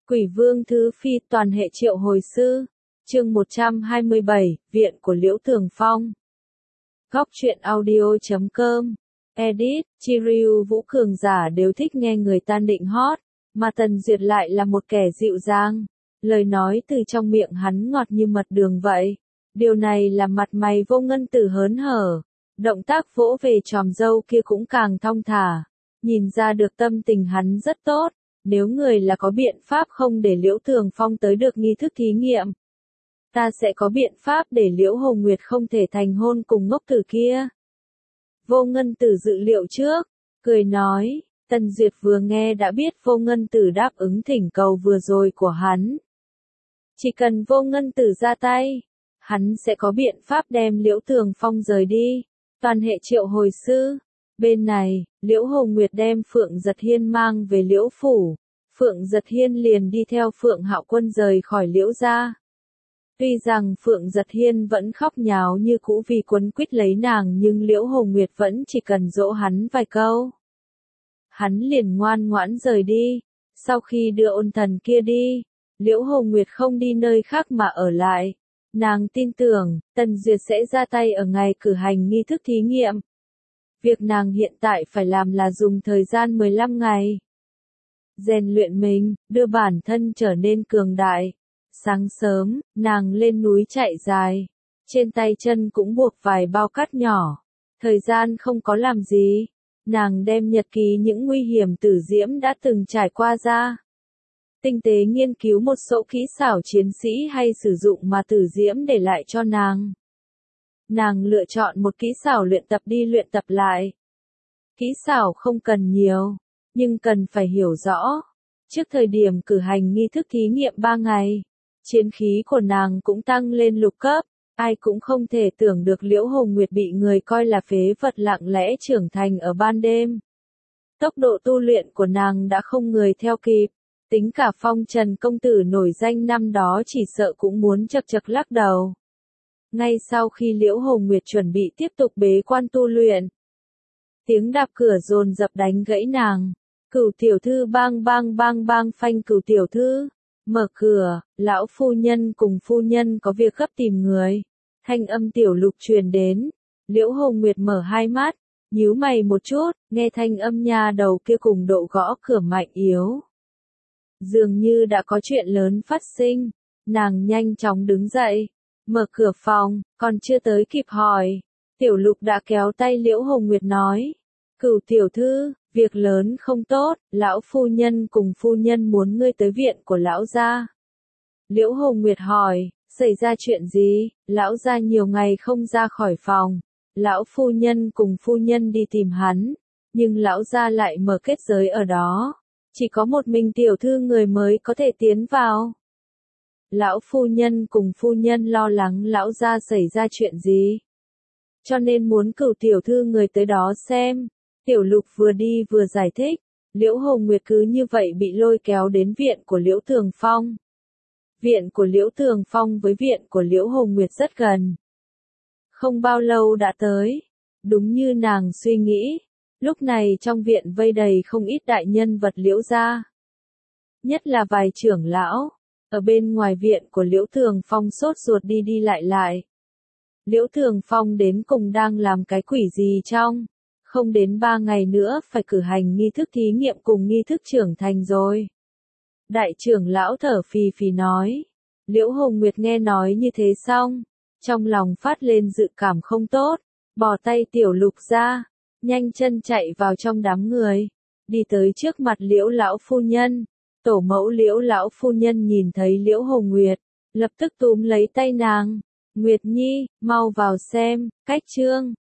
Quỷ Vương Thứ Phi toàn hệ triệu hồi sư. Chương 127, Viện của Liễu Tường Phong. Góc truyện audio.com. Edit, Chiryu Vũ Cường giả đều thích nghe người ta nịnh hót, mà Tần Duyệt lại là một kẻ dịu dàng. Lời nói từ trong miệng hắn ngọt như mật đường vậy. Điều này làm mặt mày Vô Ngân Tử hớn hở. Động tác vỗ về chòm râu kia cũng càng thong thả. Nhìn ra được tâm tình hắn rất tốt. Nếu người là có biện pháp không để Liễu Tường Phong tới được nghi thức thí nghiệm, ta sẽ có biện pháp để Liễu Hồng Nguyệt không thể thành hôn cùng ngốc tử kia. Vô Ngân Tử dự liệu trước, cười nói, Tần Duyệt vừa nghe đã biết Vô Ngân Tử đáp ứng thỉnh cầu vừa rồi của hắn. Chỉ cần Vô Ngân Tử ra tay, hắn sẽ có biện pháp đem Liễu Tường Phong rời đi. Toàn hệ triệu hồi sư. Bên này, Liễu Hồng Nguyệt đem Phượng Giật Hiên mang về Liễu Phủ. Phượng Giật Hiên liền đi theo Phượng Hạo Quân rời khỏi Liễu gia. Tuy rằng Phượng Giật Hiên vẫn khóc nháo như cũ vì quấn quýt lấy nàng, nhưng Liễu Hồng Nguyệt vẫn chỉ cần dỗ hắn vài câu. Hắn liền ngoan ngoãn rời đi. Sau khi đưa ôn thần kia đi, Liễu Hồng Nguyệt không đi nơi khác mà ở lại. Nàng tin tưởng, Tần Duyệt sẽ ra tay ở ngày cử hành nghi thức thí nghiệm. Việc nàng hiện tại phải làm là dùng thời gian 15 ngày. Rèn luyện mình, đưa bản thân trở nên cường đại. Sáng sớm, nàng lên núi chạy dài. Trên tay chân cũng buộc vài bao cát nhỏ. Thời gian không có làm gì. Nàng đem nhật ký những nguy hiểm Tử Diễm đã từng trải qua ra. Tinh tế nghiên cứu một số kỹ xảo chiến sĩ hay sử dụng mà Tử Diễm để lại cho nàng. Nàng lựa chọn một kỹ xảo luyện tập đi luyện tập lại. Kỹ xảo không cần nhiều, nhưng cần phải hiểu rõ. Trước thời điểm cử hành nghi thức thí nghiệm 3 ngày, chiến khí của nàng cũng tăng lên lục cấp. Ai cũng không thể tưởng được Liễu Hồng Nguyệt bị người coi là phế vật lặng lẽ trưởng thành ở ban đêm. Tốc độ tu luyện của nàng đã không người theo kịp. Tính cả Phong Trần công tử nổi danh năm đó chỉ sợ cũng muốn chật chật lắc đầu. Ngay sau khi Liễu Hồng Nguyệt chuẩn bị tiếp tục bế quan tu luyện, tiếng đạp cửa dồn dập đánh gãy nàng. Cửu tiểu thư bang bang bang bang phanh. Cửu tiểu thư, mở cửa, lão phu nhân cùng phu nhân có việc gấp tìm người. Thanh âm Tiểu Lục truyền đến. Liễu Hồng Nguyệt mở hai mắt, nhíu mày một chút, nghe thanh âm nha đầu kia cùng độ gõ cửa mạnh yếu. Dường như đã có chuyện lớn phát sinh. Nàng nhanh chóng đứng dậy, mở cửa phòng, còn chưa tới kịp hỏi. Tiểu Lục đã kéo tay Liễu Hồng Nguyệt nói. Cửu tiểu thư, việc lớn không tốt, lão phu nhân cùng phu nhân muốn ngươi tới viện của lão gia. Liễu Hồng Nguyệt hỏi, xảy ra chuyện gì? Lão gia nhiều ngày không ra khỏi phòng. Lão phu nhân cùng phu nhân đi tìm hắn, nhưng lão gia lại mở kết giới ở đó. Chỉ có một mình tiểu thư người mới có thể tiến vào. Lão phu nhân cùng phu nhân lo lắng lão gia xảy ra chuyện gì, cho nên muốn cửu tiểu thư người tới đó xem. Tiểu Lục vừa đi vừa giải thích. Liễu Hồng Nguyệt cứ như vậy bị lôi kéo đến viện của Liễu Tường Phong. Viện của Liễu Tường Phong với viện của Liễu Hồng Nguyệt rất gần. Không bao lâu đã tới. Đúng như nàng suy nghĩ, lúc này trong viện vây đầy không ít đại nhân vật Liễu gia. Nhất là vài trưởng lão. Ở bên ngoài viện của Liễu Tường Phong sốt ruột đi đi lại lại. Liễu Tường Phong đến cùng đang làm cái quỷ gì trong? Không đến 3 ngày nữa phải cử hành nghi thức thí nghiệm cùng nghi thức trưởng thành rồi. Đại trưởng lão thở phì phì nói. Liễu Hồng Nguyệt nghe nói như thế xong, trong lòng phát lên dự cảm không tốt, bỏ tay Tiểu Lục ra, nhanh chân chạy vào trong đám người, đi tới trước mặt Liễu lão phu nhân. Tổ mẫu Liễu lão phu nhân nhìn thấy Liễu Hồng Nguyệt, lập tức túm lấy tay nàng. Nguyệt Nhi, mau vào xem, cách chương.